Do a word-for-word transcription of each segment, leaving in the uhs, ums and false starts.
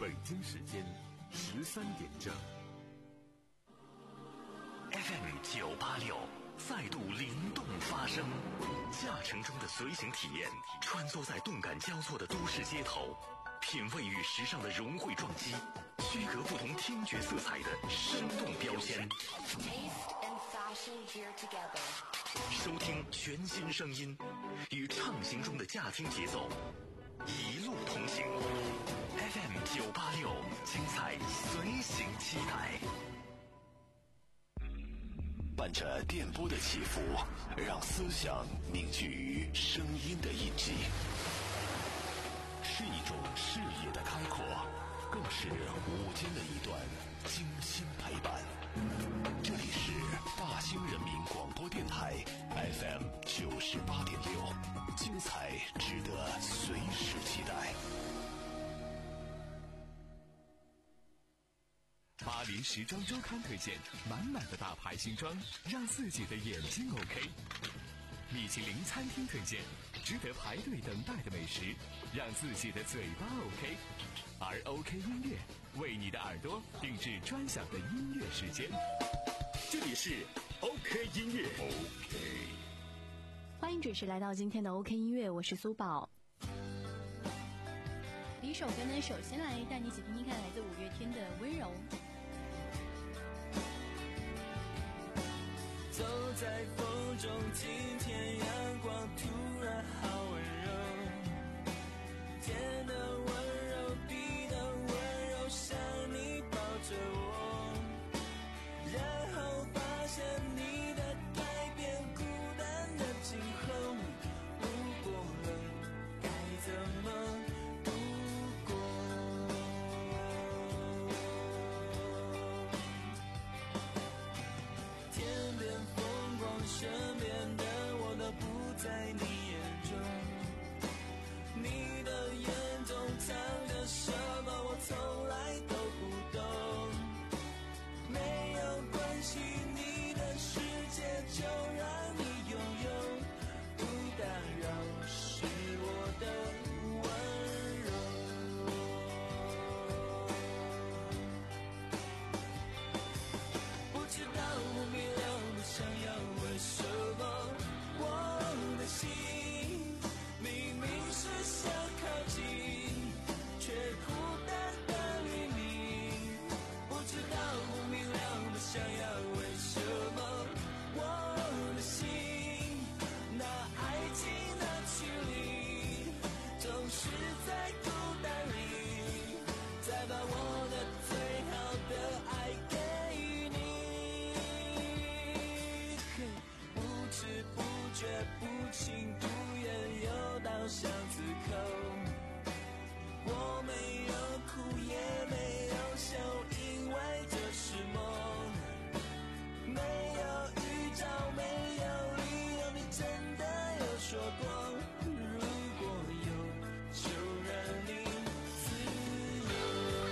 北京时间十三点整。 F M 九八六再度灵动发声，驾乘中的随行体验，穿梭在动感交错的都市街头，品味与时尚的融汇撞击，区隔不同听觉色彩的生动标签。收听全新声音，与畅行中的驾听节奏，一路同行。F M 九八六，精彩随行期待。伴着电波的起伏，让思想凝聚于声音的印记，是一种视野的开阔，更是午间的一段精心陪伴。这里是大兴人民广播电台 F M 九十八点六，精彩值得随时期待。 巴黎时装周刊推荐满满的大牌新装，让自己的眼睛 OK。米其林餐厅推荐值得排队等待的美食，让自己的嘴巴 OK。而 OK 音乐为你的耳朵定制专享的音乐时间。这里是 OK 音乐 OK， 欢迎准时来到今天的 OK 音乐，我是苏宝。第一首歌呢，首先来带你一起听听看来自五月天的温柔。 走在风中，今天阳光突然好温柔，天的温柔，地的温柔，像你抱着我，然后发现你的改变，孤单的今后，如果冷该怎么度过？天边风光，身边的我都不在你眼中，你的眼中藏着什么，我从来都不懂。没有关系，你的世界就让你拥有，不打扰是我的温柔。不知道不明了不想要，为什么我的心明明是想靠近，却孤单的黎明。不知道不明了不想要，为什么我的心那爱情的距离，总是在孤单里，再把我的最好的爱给你。不知不觉，不情不愿，又到巷子口，我没有哭也没有笑，因为这是梦。没有预兆，没有理由，你真的有说过，如果有就让你自由。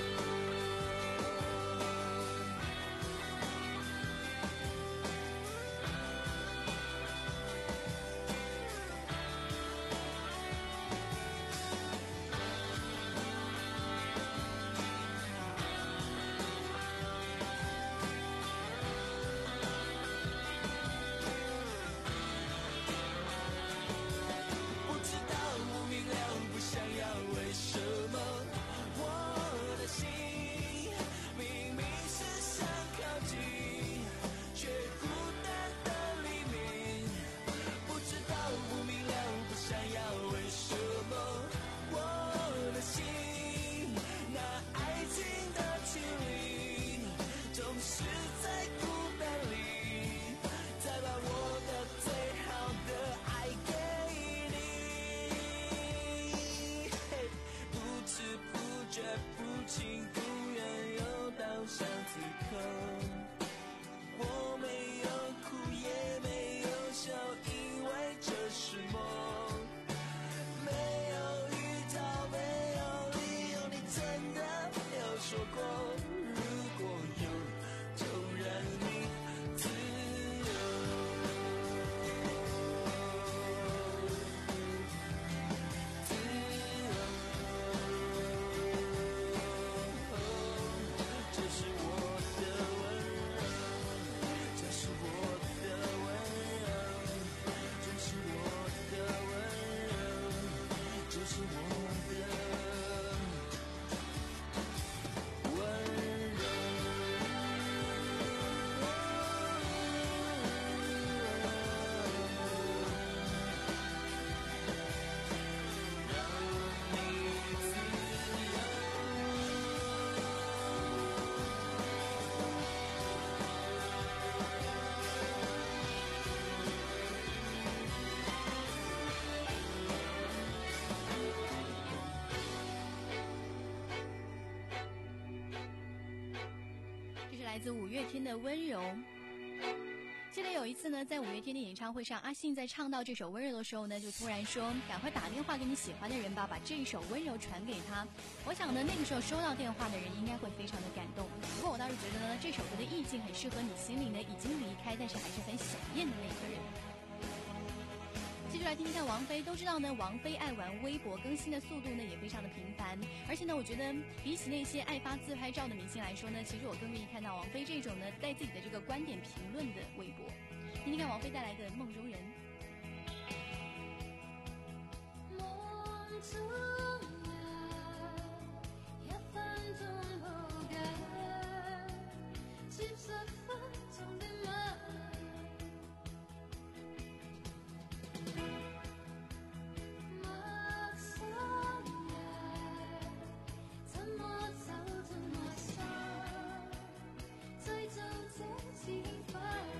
想要为什么我的心明明是想靠近，却孤单的黎明。不知道不明了不想要，为什么我的心那爱情的距离，总是在孤单里，再把我的最好的爱给不知不觉，不情不愿，又到巷子口，我没有哭也没有笑，因为这是梦。没有预兆，没有理由，你真的有说过，如果有就让你自由。自由来自五月天的温柔。记得有一次呢，在五月天的演唱会上，阿信在唱到这首温柔的时候呢，就突然说赶快打电话给你喜欢的人吧，把这一首温柔传给他。我想呢，那个时候收到电话的人应该会非常的感动。不过我倒是觉得呢，这首歌的意境很适合你心里呢已经离开但是还是很想念的那个人。继续来听听看王菲。都知道呢，王菲爱玩微博，更新的速度呢也非常的频繁。而且呢，我觉得比起那些爱发自拍照的明星来说呢，其实我更愿意看到王菲这种呢带自己的这个观点评论的微博。听听看王菲带来的《梦中人》。 梦中人，一分鐘好緊，接十分鐘的吻。陌生人，怎麼走怎麼散，製造這氣氛。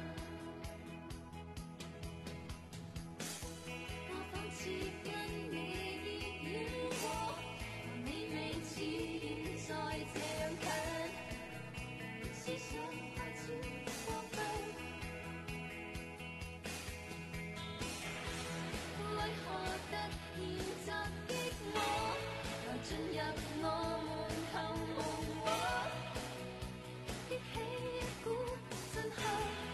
似跟你戀過，和你未似現在這樣近，思想開始過分。為何突然襲擊我，來進入我們頭夢話，激起一股震撼。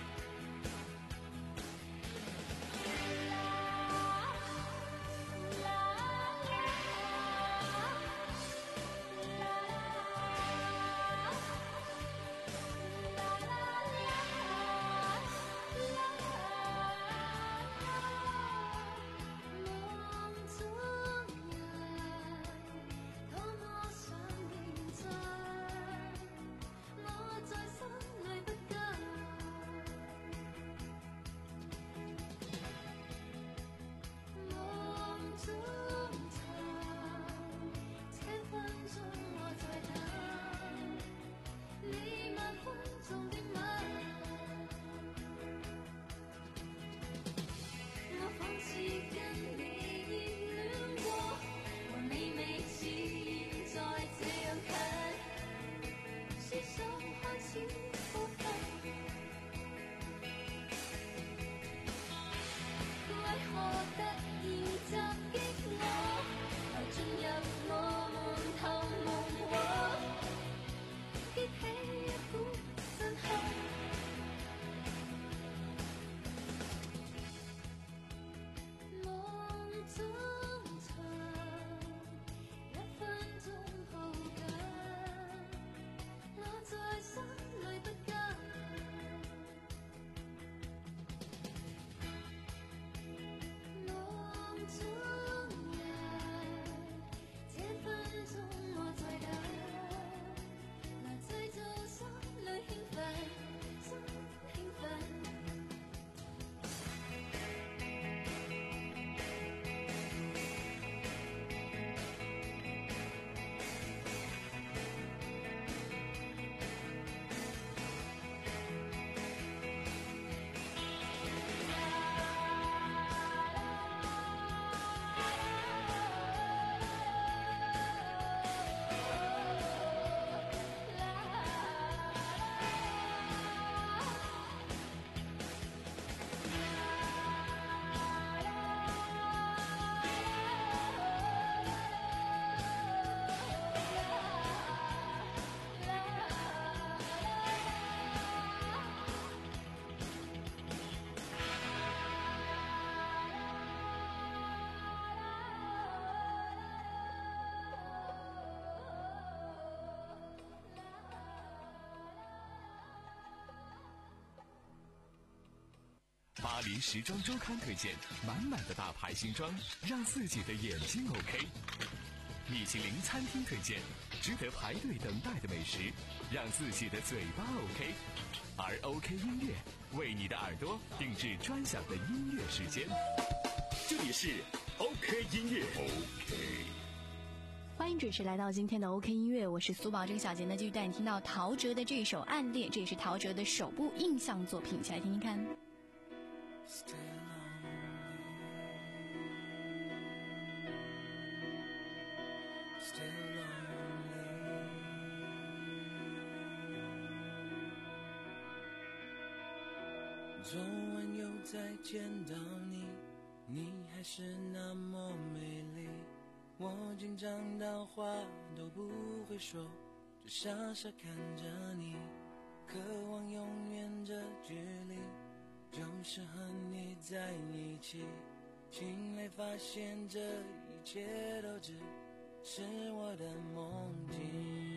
巴黎时装周刊推荐满满的大牌新装，让自己的眼睛 OK。米其林餐厅推荐值得排队等待的美食，让自己的嘴巴 OK。而 OK 音乐为你的耳朵定制专享的音乐时间。这里是 OK 音乐 OK。 欢迎准时来到今天的 OK 音乐，我是苏宝。这个小节呢，继续带你听到陶喆的这首《暗恋》，这也是陶喆的首部印象作品，一起来听听看。 Still lonely, still lonely. 昨晚又再见到你，你还是那么美丽，我紧张到话都不会说，只傻傻看着你，渴望永远这距离，就是和你在一起，醒来发现这一切都只是我的梦境。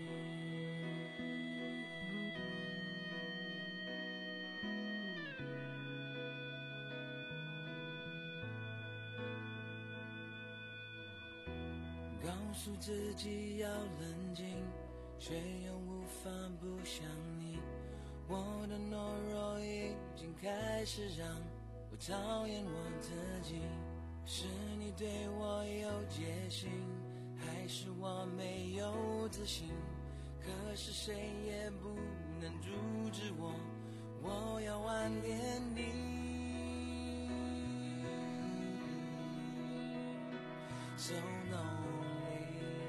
告诉自己要冷静，却又无法不想你，我的懦弱已经开始让我讨厌我自己，是你对我有戒心，还是我没有自信？可是谁也不能阻止我，我要挽恋你。So lonely,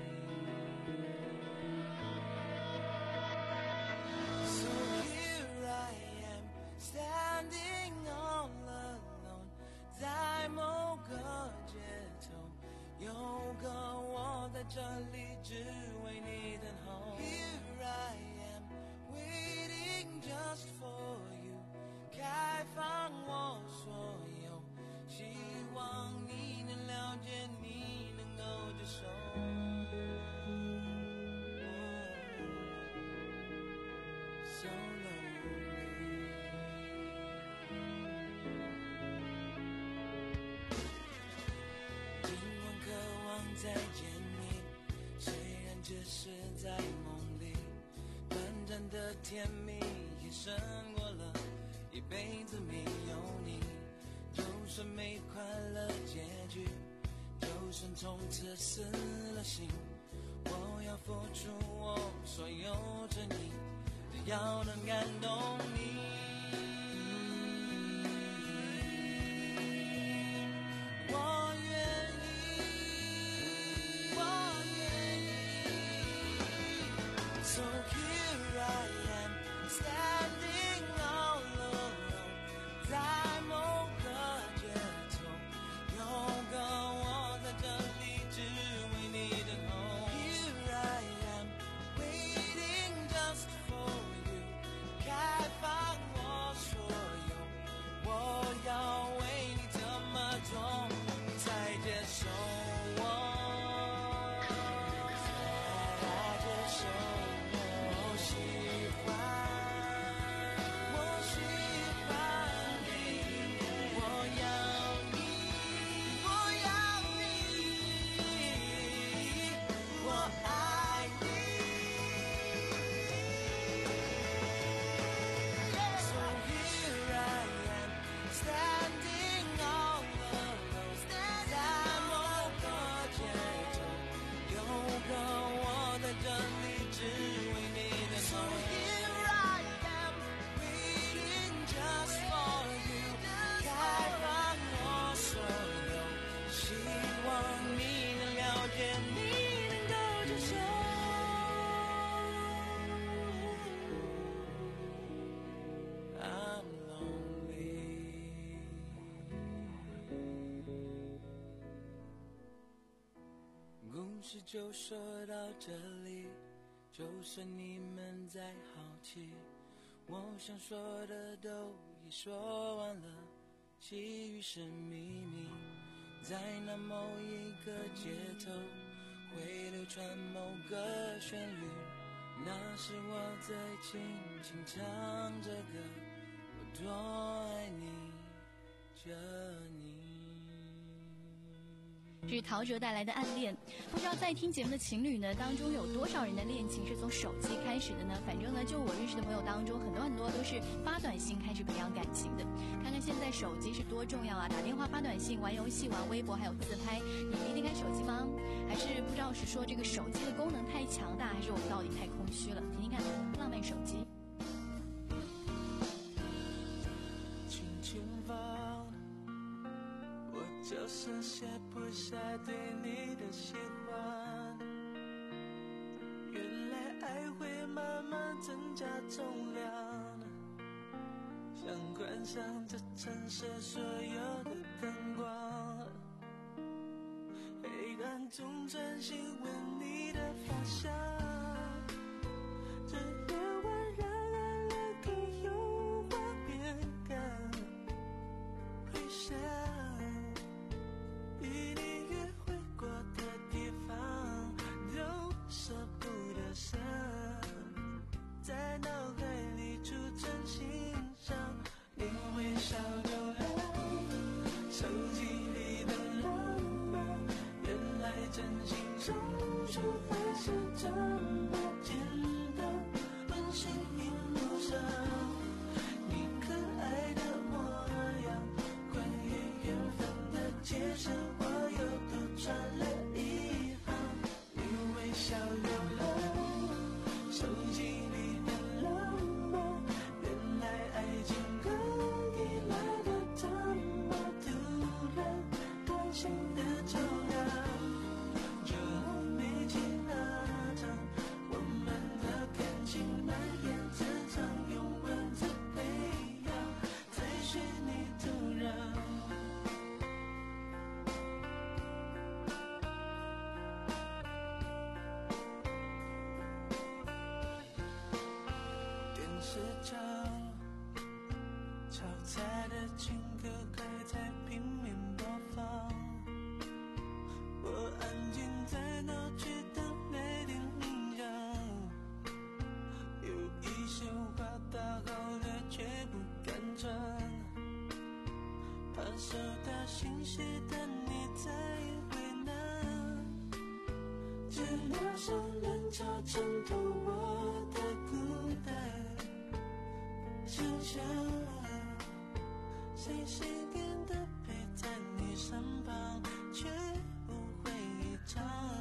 so here I am, standing all alone， 在某个街头，有个我在这里只为你等候。Here I am, waiting just for you， 开放我所有，希望你能了解，你能够接受。So lonely， 尽管渴望再见你，虽然只是在梦里，短暂的甜蜜也胜过了一辈子没有你。就算没快乐结局，就算从此死了心，我要付出我所有真意，只要能感动你。我愿意，我愿意。So here I am, standing all alone， 在某个街头，有个我在这里只为你等候。Here I am, waiting just for you， 开放我所有，我要为你怎么做你才接受我，才接受我。我喜欢，我喜欢你，我要你，我要你，我爱你。So here I am, standing all alone， 在某个街头，有个我在这里只为你等候。So here I am, waiting just for you， 开放我所有，希望你能了解，你能够接受。I'm lonely。故事就说到这里，就算你们再好奇，我想说的都已说完了，其余是秘密。在那某一个街头，会流传某个旋律，那是我在轻轻唱着歌，我多爱你着你。 这是陶喆带来的《暗恋》，不知道在听节目的情侣呢当中有多少人的恋情是从手机开始的呢？反正呢，就我认识的朋友当中，很多很多都是发短信开始培养感情的。看看现在手机是多重要啊！打电话、发短信、玩游戏、玩微博，还有自拍，你离得开手机吗？还是不知道是说这个手机的功能太强大，还是我们到底太空虚了？听听看，浪漫手机。 轻轻放，我就剩下不下对你的喜欢。原来爱会慢慢增加重量， 想关上这城市所有的灯光，黑暗中专心闻你的发香，这夜晚让爱恋更有画面感，回想与你约会过的地方，都舍不得删，在脑海里储存欣赏你微笑流浪，手机里的浪漫，原来真心相处还是这么简单，温馨荧幕上你可爱的模样，关于缘分的解释我又多传了一行，你微笑流浪，手机里的浪漫，原来爱情可以来得这么突然，感情的重要，这没情那场，我们的感情蔓延至常，用文字培养，才许你突然。电视上炒菜的情歌还在拼命播放，我安静在闹区等来电铃响，有一些话打好了却不敢传，怕收到信息的你再为难，这陌生人潮衬托我的孤单，想象谁谁变得陪在你身旁，却不会一场，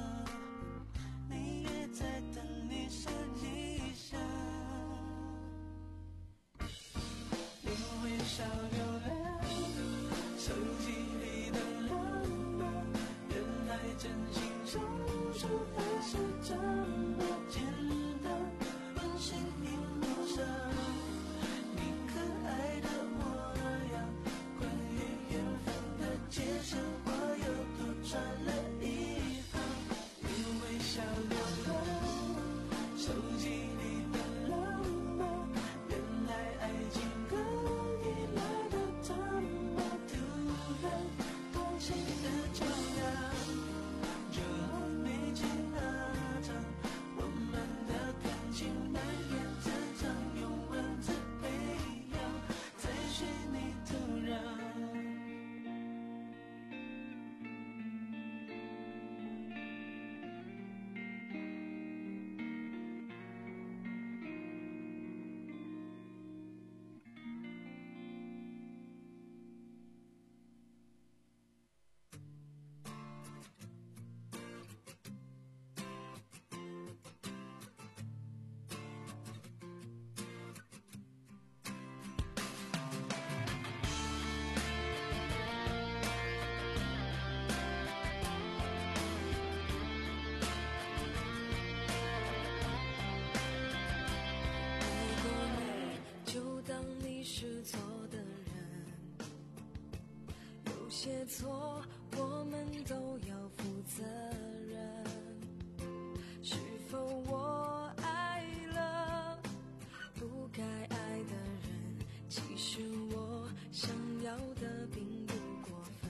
你也在等你是理想，你微笑流浪，手机里的浪漫，原来真心相处还是这么简单，温馨荧幕上你可爱的模样，关于缘分的解释我又多传了一行，你微笑流浪，手机里的浪漫，原来爱情可以来得这么突然，感情的重要，这没情那场，我们的感情蔓延至常，用文字培养，才许你突然。爱过你，就当你是错的人，有些错我们都要负责任。是否我爱了不该爱的人？其实我想要的并不过分。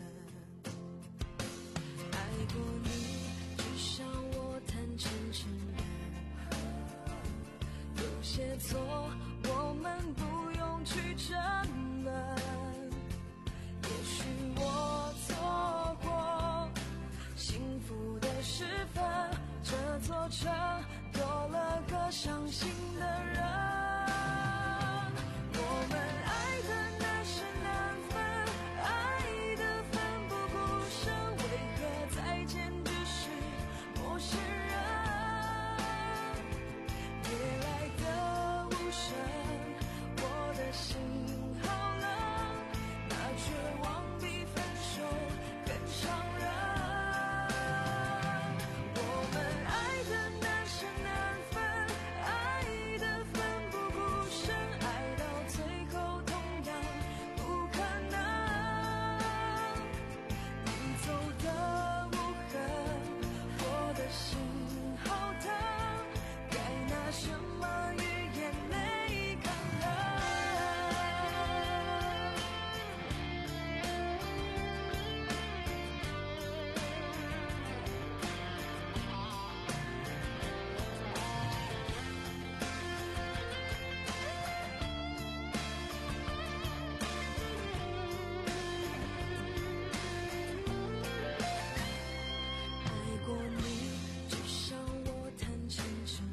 爱过你，至少我坦诚承认，有些错我们不用去争论。也许我错过幸福的时分，这座城多了个伤心的人。我们爱的难舍难分，爱的奋不顾身，为何再见只是陌生人？夜来的无声，我的心好冷，那绝望比分手更伤人。我们爱的难舍难分，爱什么与眼泪抗衡？爱过你，至少我谈清楚，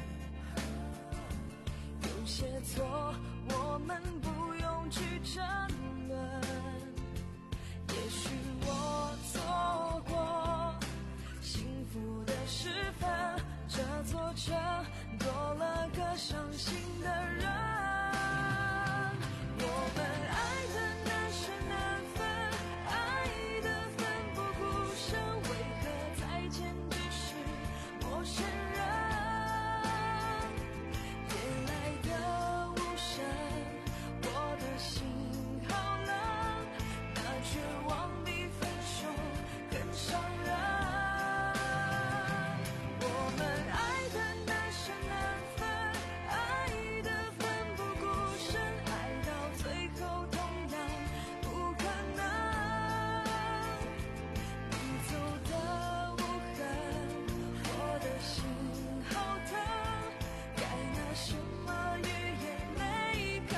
有些错我们不用去争论。也许我错过幸福的时分，这座城多了个伤心的人。我们爱的难舍难分，爱的奋不顾身，为何再见只是陌生人？夜来的无声，我的心好冷，那绝望比分手更伤人。我们爱的难舍难分，爱的奋不顾身，爱到最后同样不可能。你走的无痕，我的心好疼，该拿什么与眼泪抗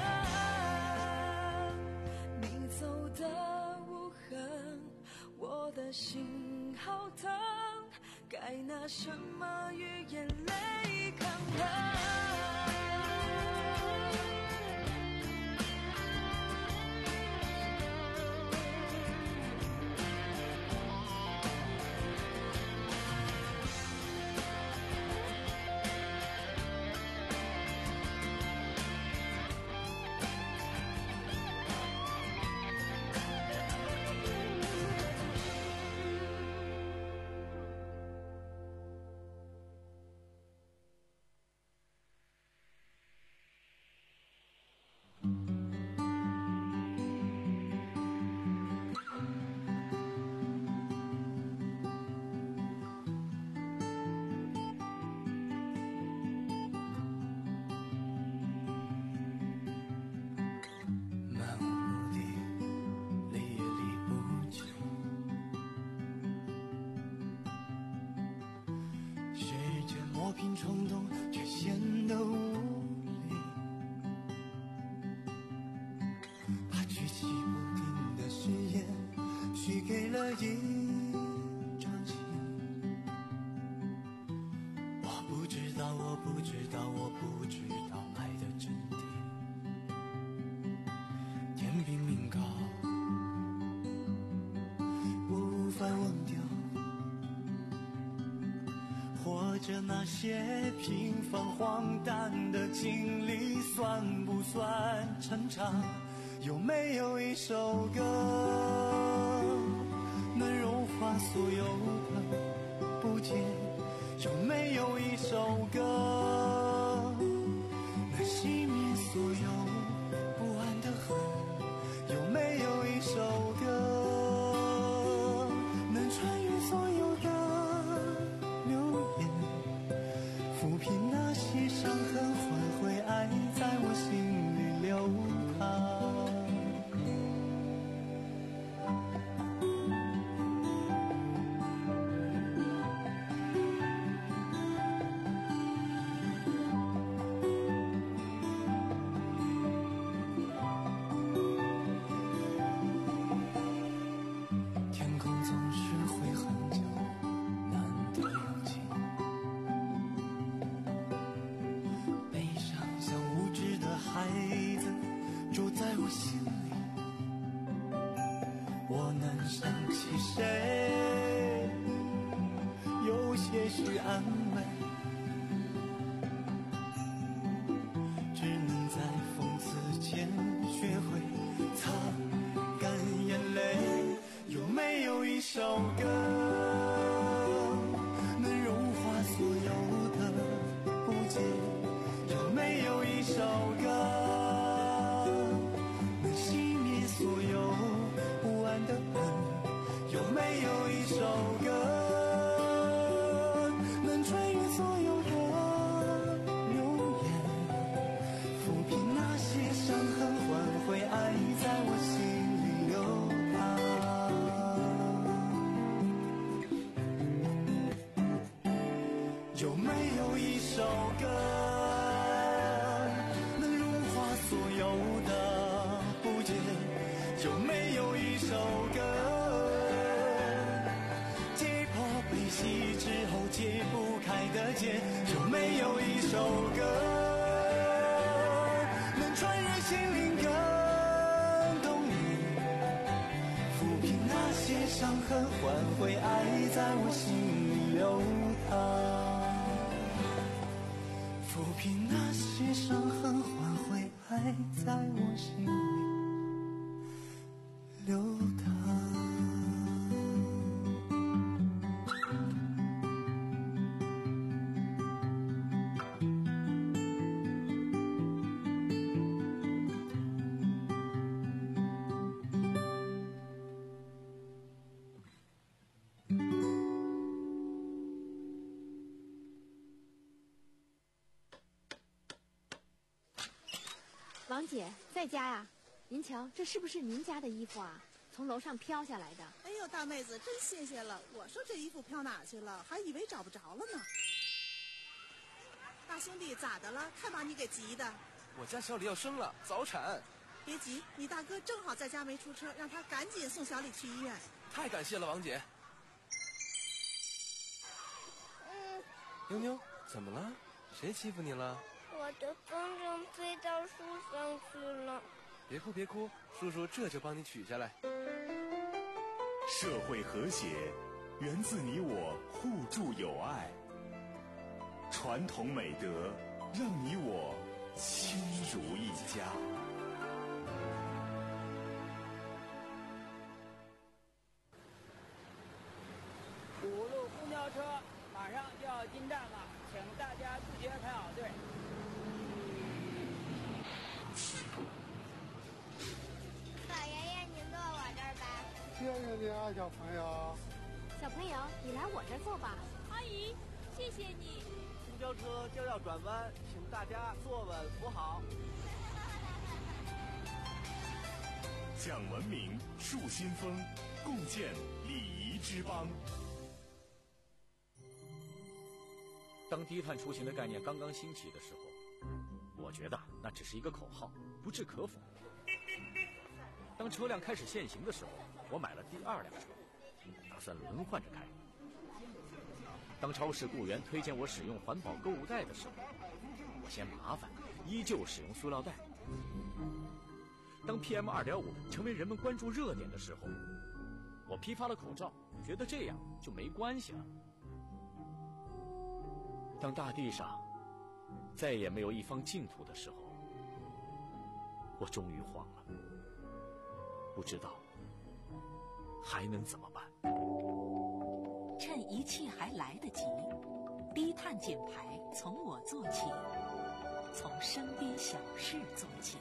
衡？你走的无痕，我的心好疼，该拿什么与眼泪抗衡？漫无目的，离也离不去。时间磨平冲动，却显得无力。把举棋不定的誓言，许给了一场戏。我不知道，我不知道，我不知道爱的真谛。天平命高，我无法忘掉。或者那些平凡荒诞的经历，算不算成长？有没有一首歌，能融化所有的不解？有没有一首歌，能熄灭所有不安的恨？有没有一首歌，能穿越所有的流言，抚平那些伤痕，换回爱在我心里流淌？天空总是会很久，难得有情。悲伤像无知的孩子，住在我心里。我能想起谁？有些许安慰，只能在讽刺前学会擦干眼泪。有没有一首歌，能融化所有的不解？有没有一首歌，能熄灭所有不安的恨？有没有一首歌，能穿越首歌，能融化所有的不解？有没有一首歌，解破悲喜之后解不开的结？有没有一首歌，能穿越心灵更动人，抚平那些伤痕，换回爱在我心里流淌。抚平那些伤痕，换回爱在我心里流淌。 王姐在家呀？您瞧，这是不是您家的衣服啊？从楼上飘下来的。 哎呦，大妹子，真谢谢了！我说这衣服飘哪去了，还以为找不着了呢。大兄弟，咋的了？看把你给急的。 我家小李要生了，早产。 别急，你大哥正好在家没出车，让他赶紧送小李去医院。 太感谢了，王姐。 嗯， 妞妞，怎么了？谁欺负你了？ 我的风筝飞到树上去了。 别哭别哭，叔叔这就帮你取下来。 社会和谐源自你我互助友爱，传统美德让你我亲如一家。 五路公交车马上就要进站了，请大家自觉排好队。 老爷爷，您坐我这儿吧。 谢谢你啊，小朋友。 小朋友，你来我这儿坐吧。 阿姨，谢谢你。 公交车就要转弯，请大家坐稳扶好。 讲文明，树新风，共建礼仪之邦。 当低碳出行的概念刚刚兴起的时候，我觉得那只是一个口号，不置可否。当车辆开始限行的时候，我买了第二辆车，打算轮换着开。当超市雇员推荐我使用环保购物袋的时候，我嫌麻烦，依旧使用塑料袋。当 P M 二点五 成为人们关注热点的时候，我批发了口罩，觉得这样就没关系了。当大地上再也没有一方净土的时候，我终于慌了，不知道还能怎么办。 趁一切还来得及，低碳减排从我做起，从身边小事做起。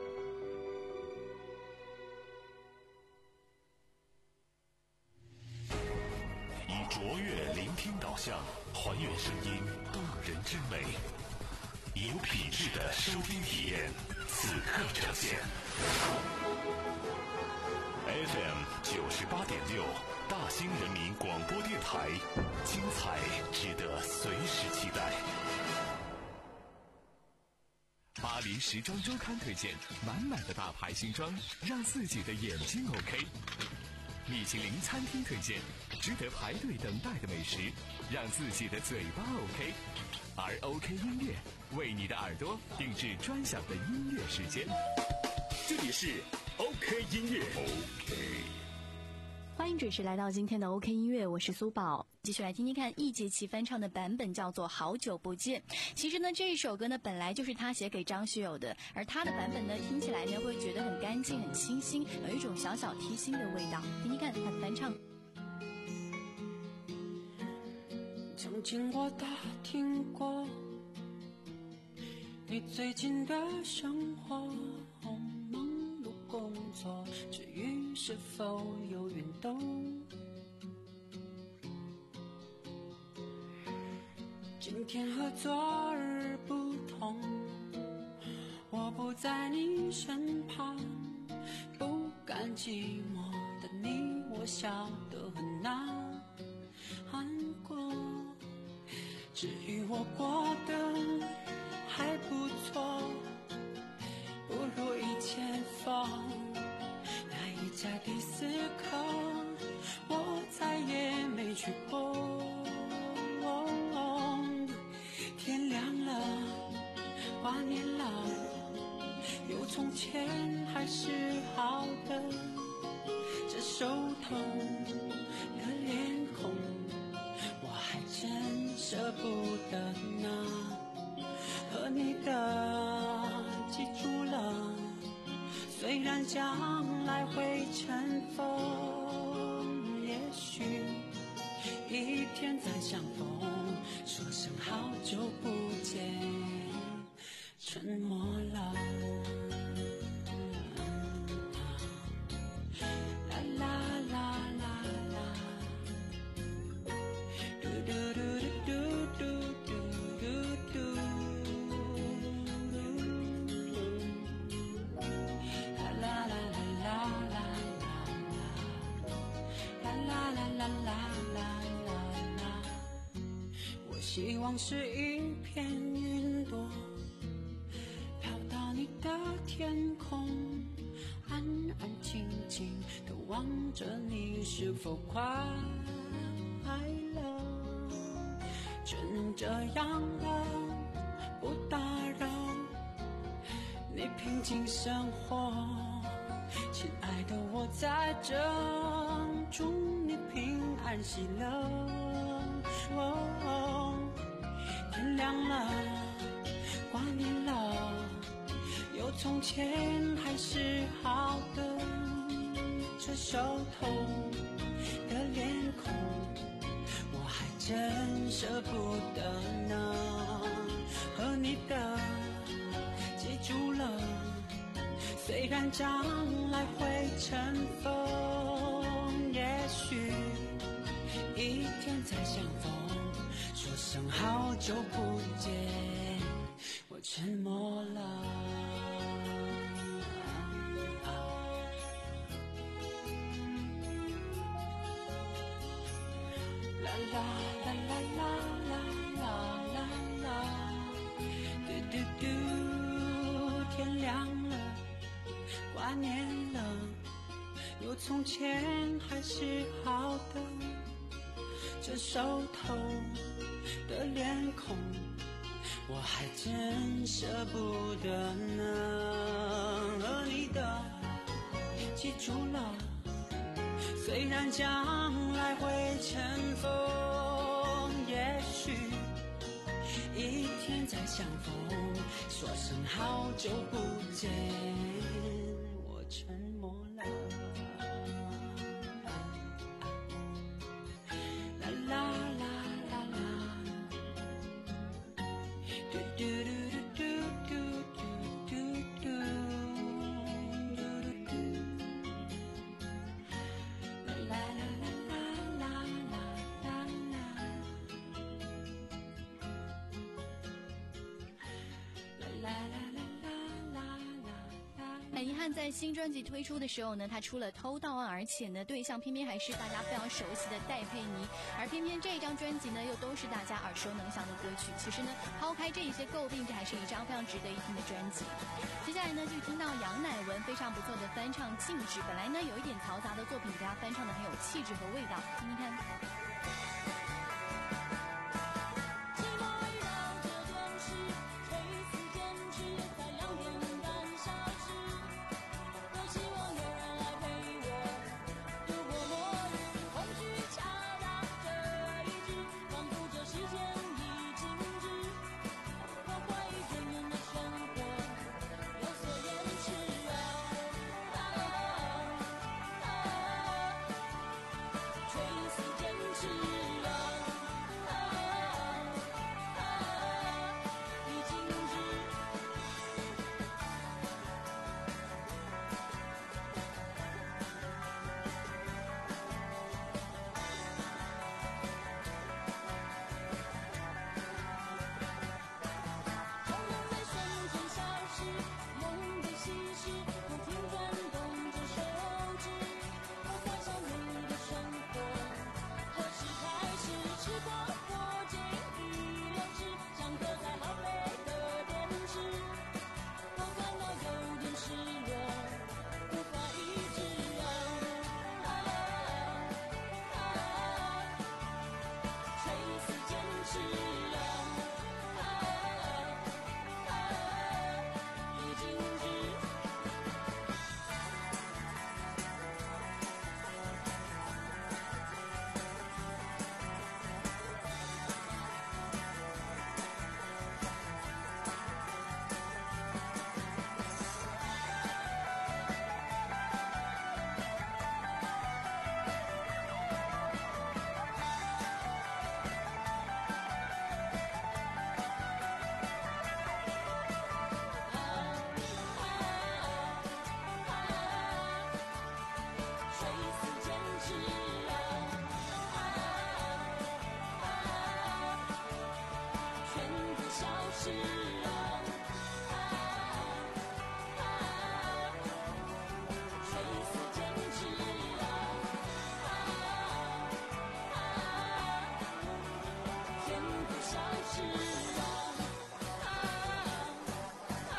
以卓越聆听导向，还原声音动人之美，以有品质的收听体验，此刻呈现。F M 九十八点六，大兴人民广播电台，精彩值得随时期待。 巴黎时装周刊推荐满满的大牌新装，让自己的眼睛 OK。米其林餐厅推荐值得排队等待的美食，让自己的嘴巴 OK。而 OK 音乐为你的耳朵定制专享的音乐时间。这里是 OK 音乐 OK。 欢迎准时来到今天的 OK 音乐，我是苏宝，继续来听听看易烨琪翻唱的版本，叫做《好久不见》。其实呢，这一首歌呢本来就是他写给张学友的，而他的版本呢听起来呢会觉得很干净、很清新，有一种小小贴心的味道。听听看他的翻唱。 曾经我打听过你最近的生活，忙碌工作，至于是否有运动。今天和昨日不同，我不在你身旁，不甘寂寞的你，我笑得很难过。至于我过得挂念了，有从前还是好的，这熟透的脸孔，我还真舍不得呢。和你的记住了，虽然将来会尘封，也许一天再相逢，说声好久不见，沉默了。啦啦啦啦啦，嘟嘟嘟嘟嘟嘟嘟嘟，啦啦啦啦啦啦啦啦啦啦啦啦。我希望是一片云朵，飘到你的天空，安安静静地望着你是否快乐，只能这样了，不打扰你平静生活。亲爱的，我在这，祝你平安喜乐。哦，天亮了，挂念了，有从前还是好的，这熟透的脸孔，我还真舍不得呢。和你的记住了，虽然将来会尘封，也许一天再相逢，说声好久不见，我沉默了。啦啦啦啦啦啦啦啦，嘟嘟嘟，天亮了，挂念了，有从前还是好的，这熟透的脸孔，我还真舍不得呢。和你的记住了，虽然将来会尘封，也许一天再相逢，说声好久不见，我沉默了。啦啦啦啦啦，嘟嘟嘟嘟嘟嘟嘟嘟，啦啦啦啦啦啦啦啦，啦啦啦啦啦啦啦。 很遗憾，在新专辑推出的时候呢，他出了《偷盗案》，而且呢，对象偏偏还是大家非常熟悉的戴佩妮，而偏偏这一张专辑呢，又都是大家耳熟能详的歌曲。其实呢，抛开这一些诟病，这还是一张非常值得一听的专辑。接下来呢，就听到杨乃文非常不错的翻唱《静止》，本来呢有一点嘈杂的作品，给他翻唱的很有气质和味道，听听看。 垂死坚持。 是啊，啊啊垂丝坚持啊，啊啊天不消失啊，啊啊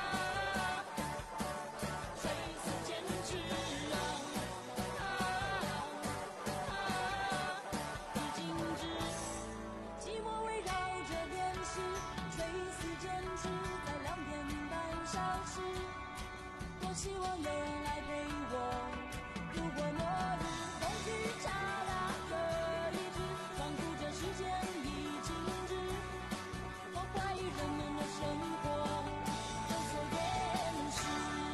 垂丝坚持啊，啊啊已静止。寂寞围绕着电视，垂丝坚持在两点半消失。多希望有人来陪我，如果末日风去刹那可以止，仿佛这时间已静止。我怀疑人们的生活有所掩饰。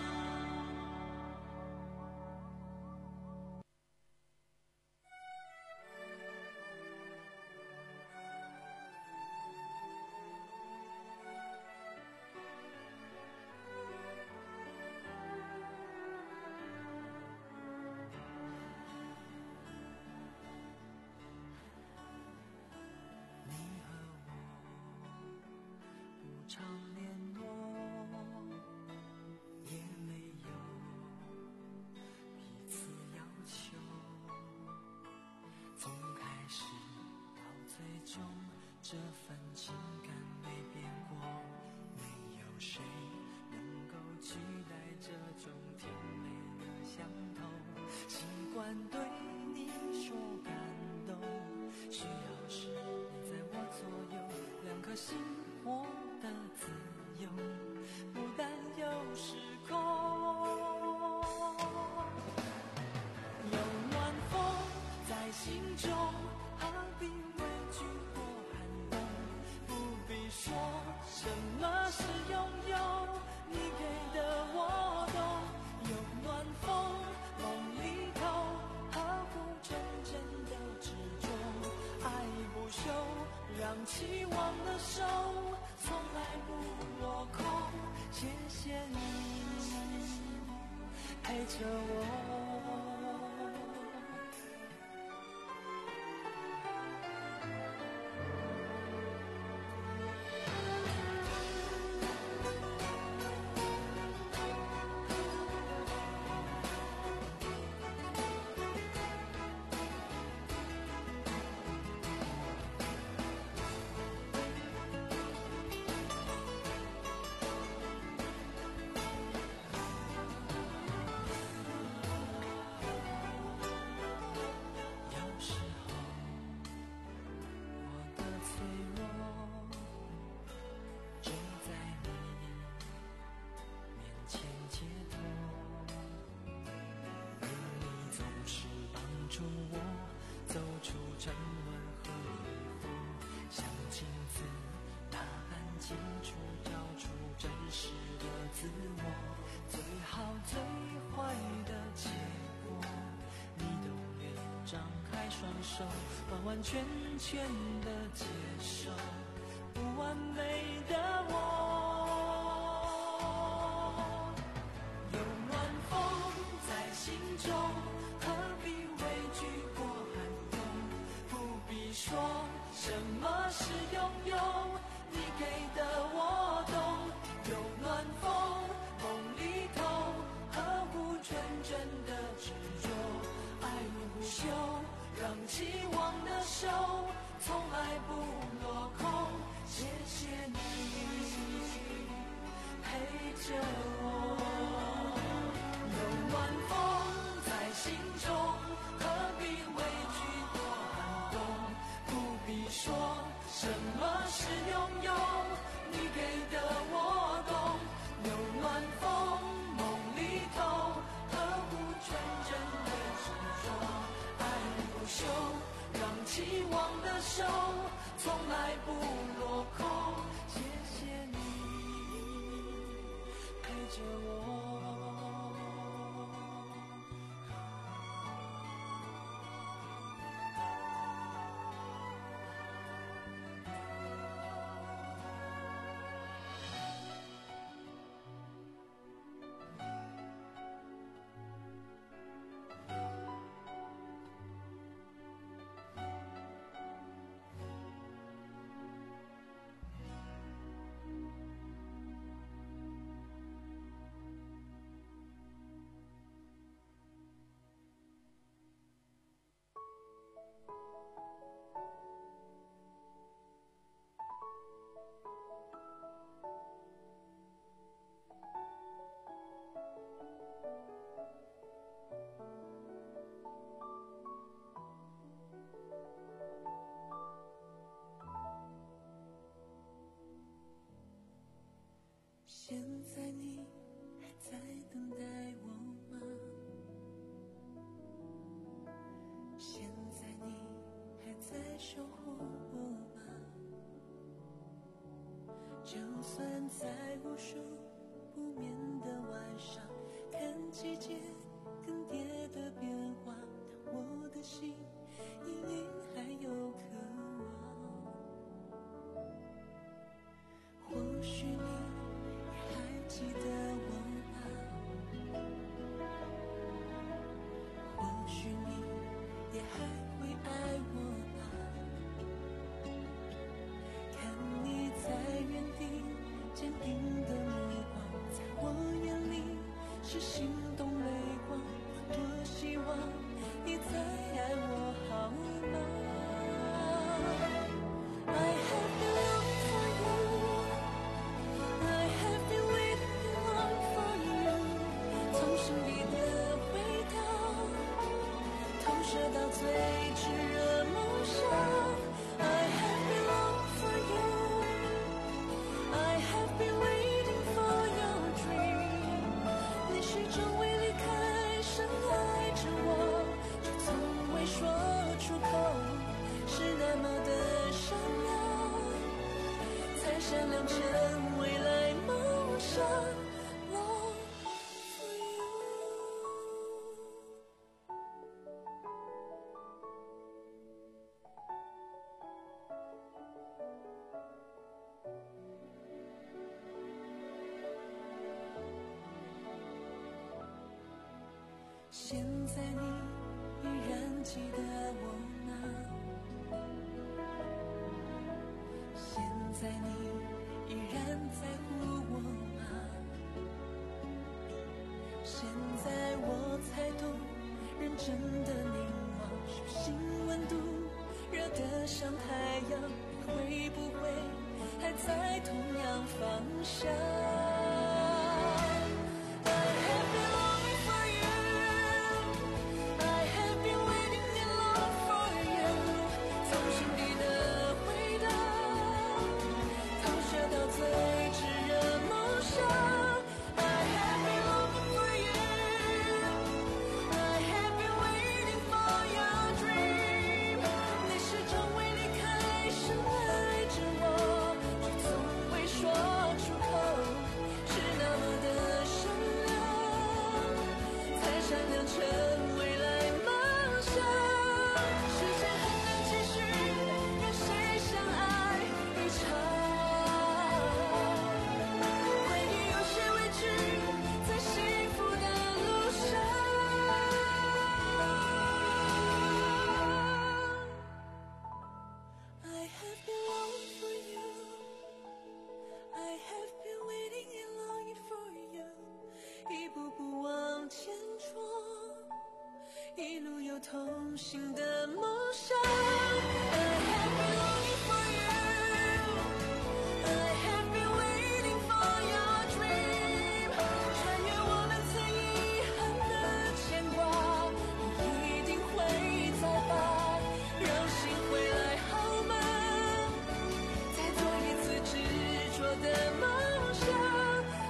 不常联络，也没有彼此要求，从开始到最终，这份情感没变过，没有谁能够取代这种甜美的相同，习惯对你说感动，需要是你在我左右，两颗心活的自由，不但有时空，有暖风在心中，何必畏惧过寒冬？不必说什么是拥有，你给的我懂。有暖风梦里头，呵护纯真的执着，爱不休，让期望的手从来不落空，谢谢你陪着我。有时候我的脆弱正在你面前解脱，而你总是帮助我走出沉沦和疑惑，像镜子那般清楚照出真实的自我，最好最坏的结果你都愿张开双手，完完全全的接受不完美的我。有暖风在心中，何必畏惧过寒冬？不必说什么是拥有，你给的我懂。有暖风梦里头，呵护纯真的执着，爱不休，让期望的手从来不落空，谢谢你陪着我。有暖风在心中，何必畏惧过寒冬？不必说什么是拥有，你给的我懂。有暖风梦里头，呵护纯真的执着，爱不休，让期望的手从来不落空，谢谢你陪着我。 算在无数不眠的晚上，看季节更迭的变化，但我的心隐隐还有渴望。或许你也还记得我吧，或许你也还会爱我吧，看你在原地坚定的目光，在我眼里是心动泪光，多希望你再爱我好吗？ I have been looking for you, I have been waiting long for you， 从心底的味道投射到最炙热梦想。I have been longing for you, I have been waiting for your dream， 你始终未离开，深爱着我，却从未说出口，是那么的闪亮，才闪亮成未来梦想。Long for you。现在你依然记得我吗？现在你依然在乎我吗？现在我才懂，认真的凝望，手心温度热得像太阳，会不会还在同样方向？一路有同行的梦想。I have been longing for you, I have been waiting for your dream。穿越我们曾遗憾的牵挂，你一定会在吧？让心回来好吗？再做一次执着的梦想。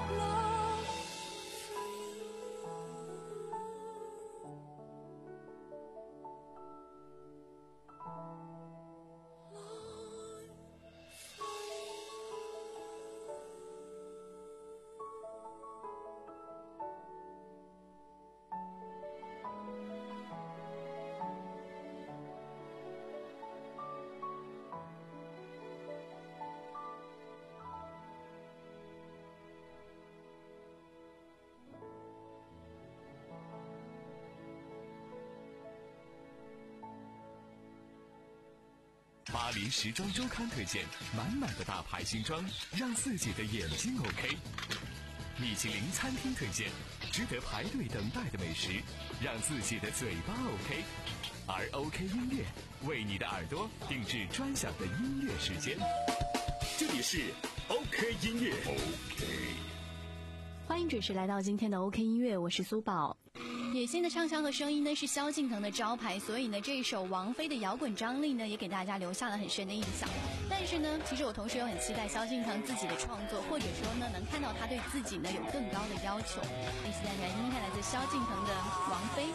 巴黎时装周刊推荐满满的大牌新装，让自己的眼睛 OK。米其林餐厅推荐值得排队等待的美食，让自己的嘴巴 OK。而 OK 音乐为你的耳朵定制专享的音乐时间。这里是 OK 音乐 OK。 欢迎准时来到今天的 OK 音乐，我是苏宝。野性的唱腔和声音呢是萧敬腾的招牌，所以呢这一首王菲的摇滚张力呢也给大家留下了很深的印象。但是呢，其实我同时又很期待萧敬腾自己的创作，或者说呢能看到他对自己呢有更高的要求。一起大家来听听看来自萧敬腾的王菲。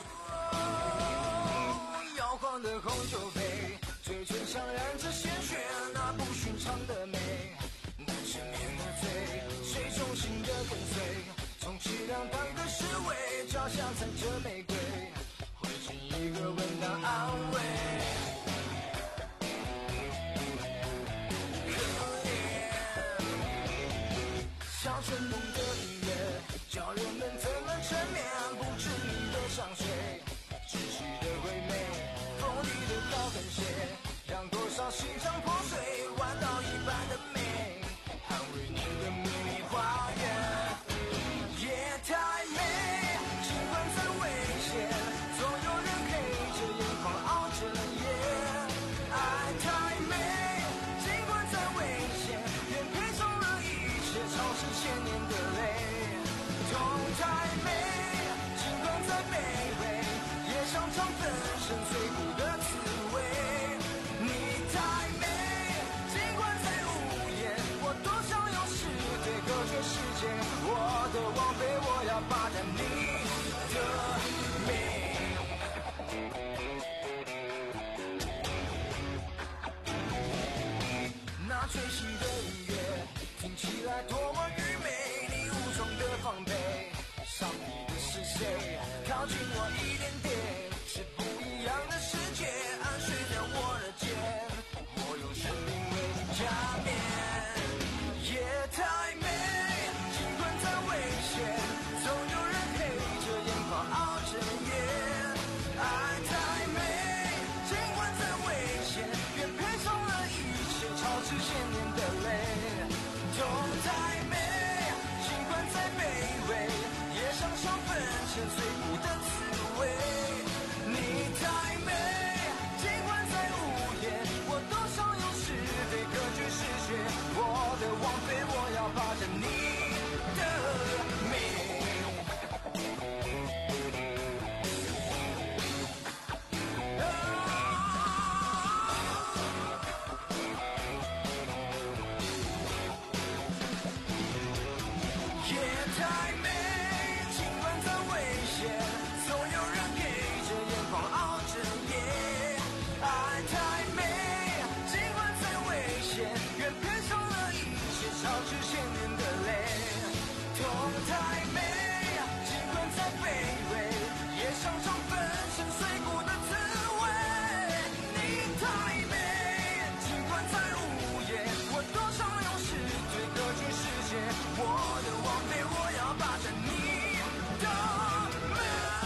摇晃的红酒杯，嘴唇上染着鲜血，那不寻常的美，难赦免的罪。 心的跟随，充其量当个侍卫，脚下踩着玫瑰，会是一个稳当安慰。可怜，小春梦的音乐，叫人们怎么沉眠，不知你的香水，窒息的唯美，锋利的高跟鞋，让多少心肠破碎，弯到一半的美，捍卫你的秘密花园。夜太美，尽管再危险，总有人黑着眼眶熬着夜。爱太美，尽管再危险，愿配上了一切超市千年的泪。痛太美，尽管再卑微，也想尝粉身碎骨的滋味。你太美，尽管再无言，我多想用诗对隔绝世界。我的王妃，我要霸占你的美。那吹熄的音乐，听起来多么愚昧，你无从的防备。上帝的是谁？靠近我一点点，是不一样的世界，安睡在我的肩，我用生命为你加冕。夜太美，尽管再危险，总有人黑着眼眶熬着夜。爱太美，尽管再危险，愿配上了一切超之千年的泪。痛太美，尽管再卑微，也想尝粉身碎骨的滋味。你太美，尽管再无言，我都想用诗对隔绝世界。我的王妃，我要霸占你的美。夜太美，尽管再危险，总有人给着眼眶熬着夜。爱太美，尽管再危险，愿配上了一切超之千年的泪。痛太美，尽管再卑微，也想尝粉身碎骨的滋味。你太美，尽管再无言，我多想用诗对隔绝世界。我的王妃，我要霸占你的美。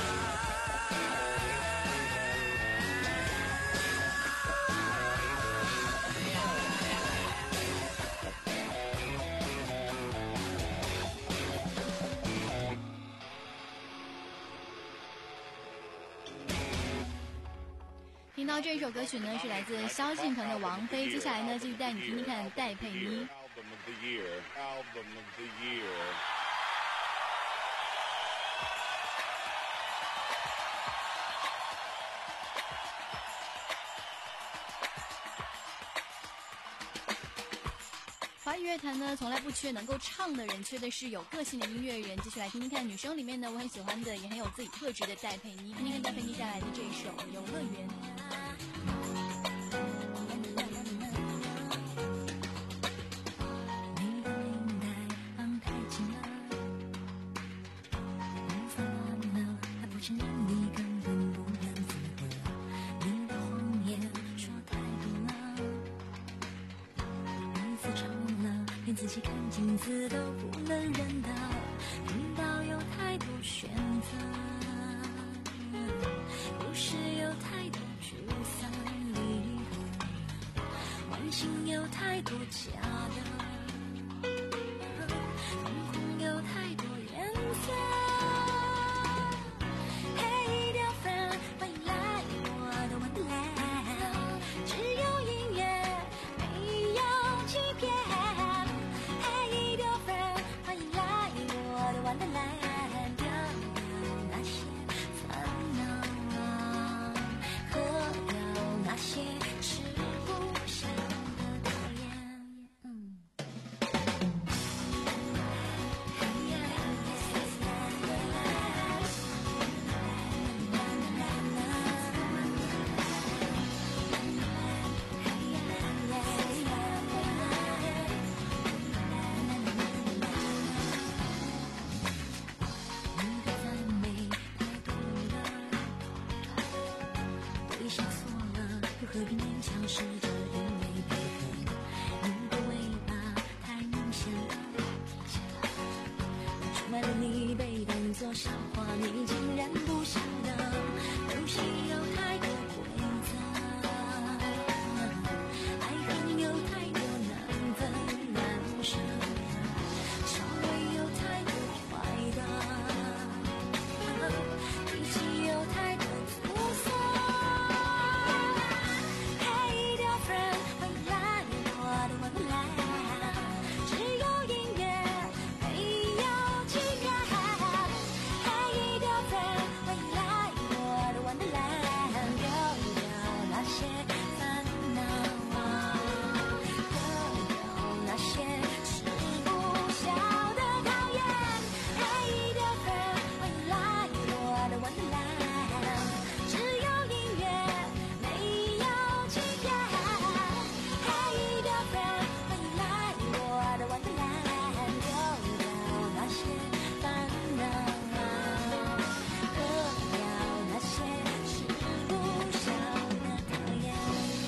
听到这首歌曲呢，是来自萧敬腾的《王妃》。接下来呢，继续带你听听看戴佩妮。 Album of the year. Album of the year. 华语乐坛呢，从来不缺能够唱的人，缺的是有个性的音乐人。继续来听听看，女生里面呢，我很喜欢的，也很有自己特质的戴佩妮。听听看戴佩妮带来的这一首《游乐园》。 自己看镜子都不能忍到，频道有太多选择，故事有太多聚散离合，关心有太多假的，瞳孔有太多颜色。Hey dear friend， 欢迎来我的 Wonderland， 只有音乐，没有欺骗。Hey dear friend， 欢迎来何必勉强试着因为配合，你的尾巴太明显了。出卖了你被当作笑话，你竟然不晓得游戏有太多规则，爱恨有太多难分难舍，稍微有太多坏的，脾气有太多粗俗。Hey dear friend， 回来我的温暖，只有音乐没有情感。Hey dear friend， 回来我的温暖，丢掉那些烦恼，丢掉那些吃不消的讨厌。Hey dear friend， 回来我的温暖，只有音乐没有情感。Hey dear friend， 回来我的温暖，丢掉那些烦恼，丢掉那些吃不消的讨厌。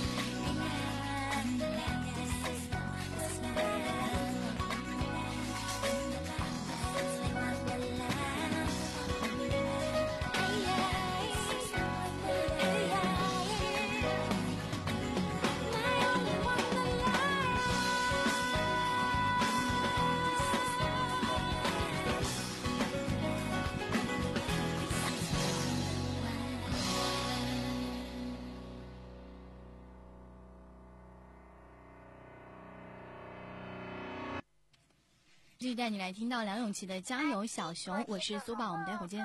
继续带你来听到梁咏琪的《加油小熊》，我是苏宝，我们待会儿见。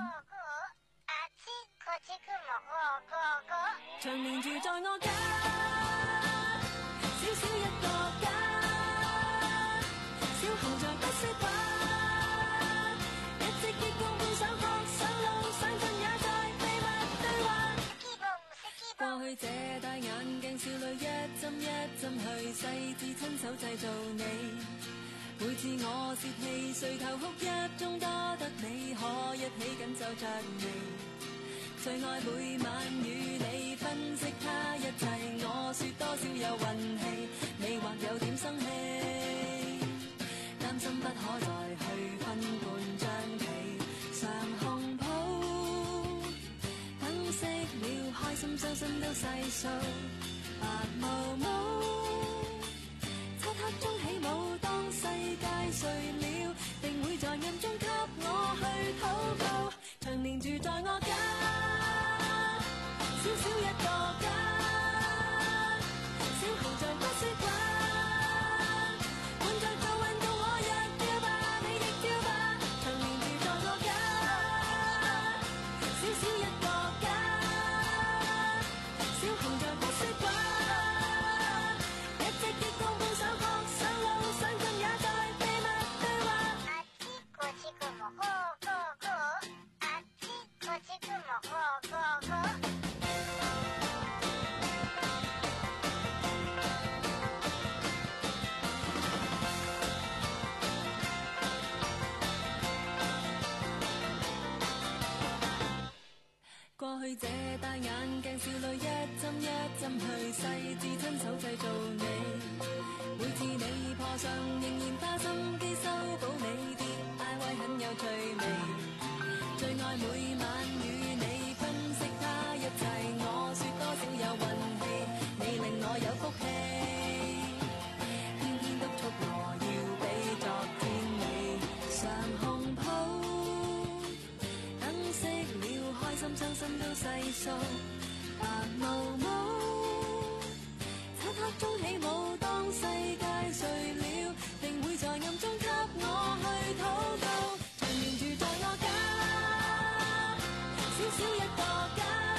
常年住在我家，小小一個家，小熊像不識畫，一直結共伴上學上路，上進也在秘密對話。過去這戴眼鏡少女一針一針去細緻親手製造你。每次我泄氣垂頭哭泣中多得你可一起緊皺着眉，最愛每晚與你分析他一切，我說多少有運氣，你或有點生氣，擔心不可再去分半張被上紅鋪，等熄了開心傷心都細數，白毛毛漆黑中起舞，當世界睡了，定會在暗中給我去禱告。常年住在我家，小小一個家，小熊像不識畫，換着做運動我若跳吧，你亦跳吧。常年住在我家，小小一個家，小熊像不識畫，一直結共伴上學上路，上進也在秘密對話。啊嘰個嘰個莫呵個個，啊嘰個嘰個莫呵個個。過去這戴眼鏡少女一針一針去細緻親手製造你，每次你破相仍然花心機修補你跌敗位很有趣味，最愛每晚與你分析他一切，我說多少有運氣，你令我有福氣，偏偏督促我要比昨天你上紅鋪，等熄了開心傷心都細數，白毛毛漆黑中起舞，當世界睡了，定會在暗中給我去禱告。常年住在我家，小小一個家，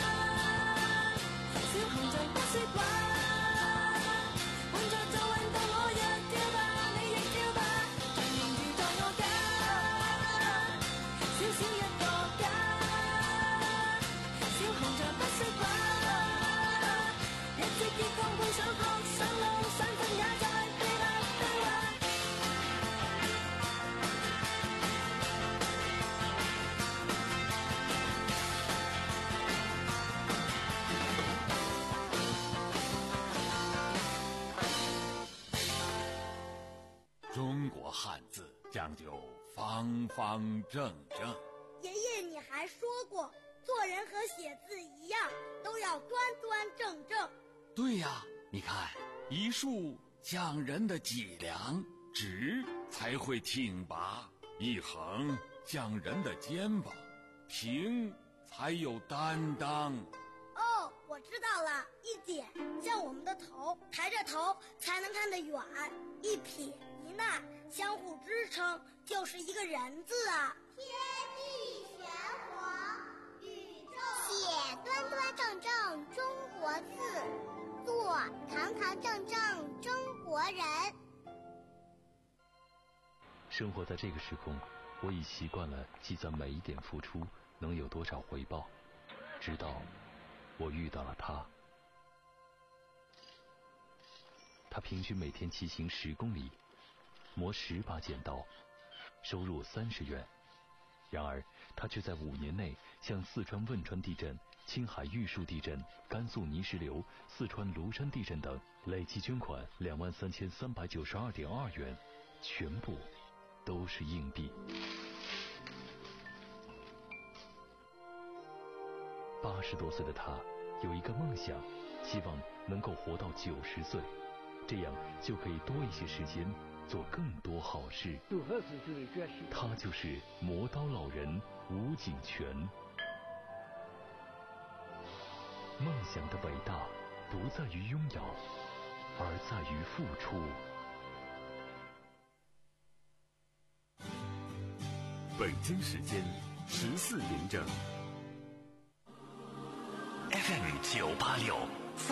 小熊像不識畫，換着做運動我若跳吧，你亦跳吧。常年住在我家，小小一個家，小熊像不識畫，一直結共伴上學上路。 讲究方方正正。 爷爷，你还说过，做人和写字一样，都要端端正正。 对呀，你看，一竖讲人的脊梁，直才会挺拔；一横讲人的肩膀，平才有担当。 哦，我知道了，一点像我们的头，抬着头才能看得远；一撇一捺相互支撑，就是一个人字啊。 天地玄黄，宇宙写端端正正中国字，做堂堂正正中国人。 生活在这个时空，我已习惯了计算每一点付出能有多少回报，直到我遇到了他。他平均每天骑行十公里，磨十把剪刀，收入三十元。然而他却在五年内向四川汶川地震、青海玉树地震、甘肃泥石流、四川庐山地震等累计捐款两万三千三百九十二点二元，全部都是硬币。八十多岁的他有一个梦想，希望能够活到九十岁，这样就可以多一些时间做更多好事。他就是磨刀老人吴景全。梦想的伟大不在于拥有，而在于付出。 北京时间十四点整 ，F M 九八六。